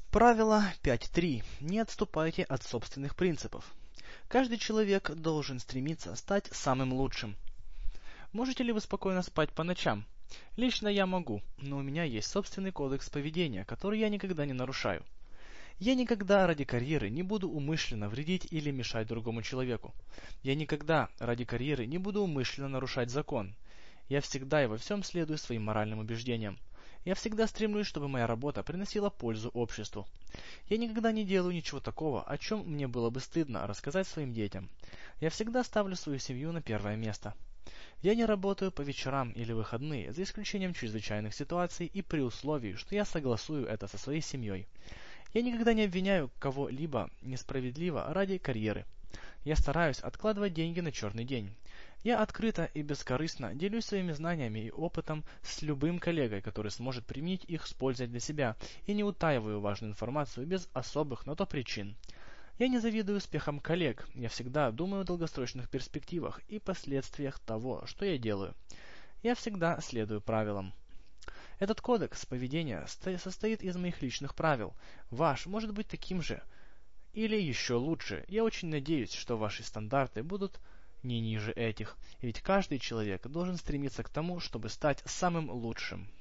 Правило 5.3. Не отступайте от собственных принципов. Каждый человек должен стремиться стать самым лучшим. Можете ли вы спокойно спать по ночам? Лично я могу, но у меня есть собственный кодекс поведения, который я никогда не нарушаю. Я никогда ради карьеры не буду умышленно вредить или мешать другому человеку. Я никогда ради карьеры не буду умышленно нарушать закон. Я всегда и во всем следую своим моральным убеждениям. Я всегда стремлюсь, чтобы моя работа приносила пользу обществу. Я никогда не делаю ничего такого, о чем мне было бы стыдно рассказать своим детям. Я всегда ставлю свою семью на первое место. Я не работаю по вечерам или выходные, за исключением чрезвычайных ситуаций и при условии, что я согласую это со своей семьей. Я никогда не обвиняю кого-либо несправедливо ради карьеры. Я стараюсь откладывать деньги на черный день. Я открыто и бескорыстно делюсь своими знаниями и опытом с любым коллегой, который сможет применить их с пользой для себя, и не утаиваю важную информацию без особых на то причин. Я не завидую успехам коллег, я всегда думаю о долгосрочных перспективах и последствиях того, что я делаю. Я всегда следую правилам. Этот кодекс поведения состоит из моих личных правил. Ваш может быть таким же или еще лучше. Я очень надеюсь, что ваши стандарты будут не ниже этих, ведь каждый человек должен стремиться к тому, чтобы стать самым лучшим.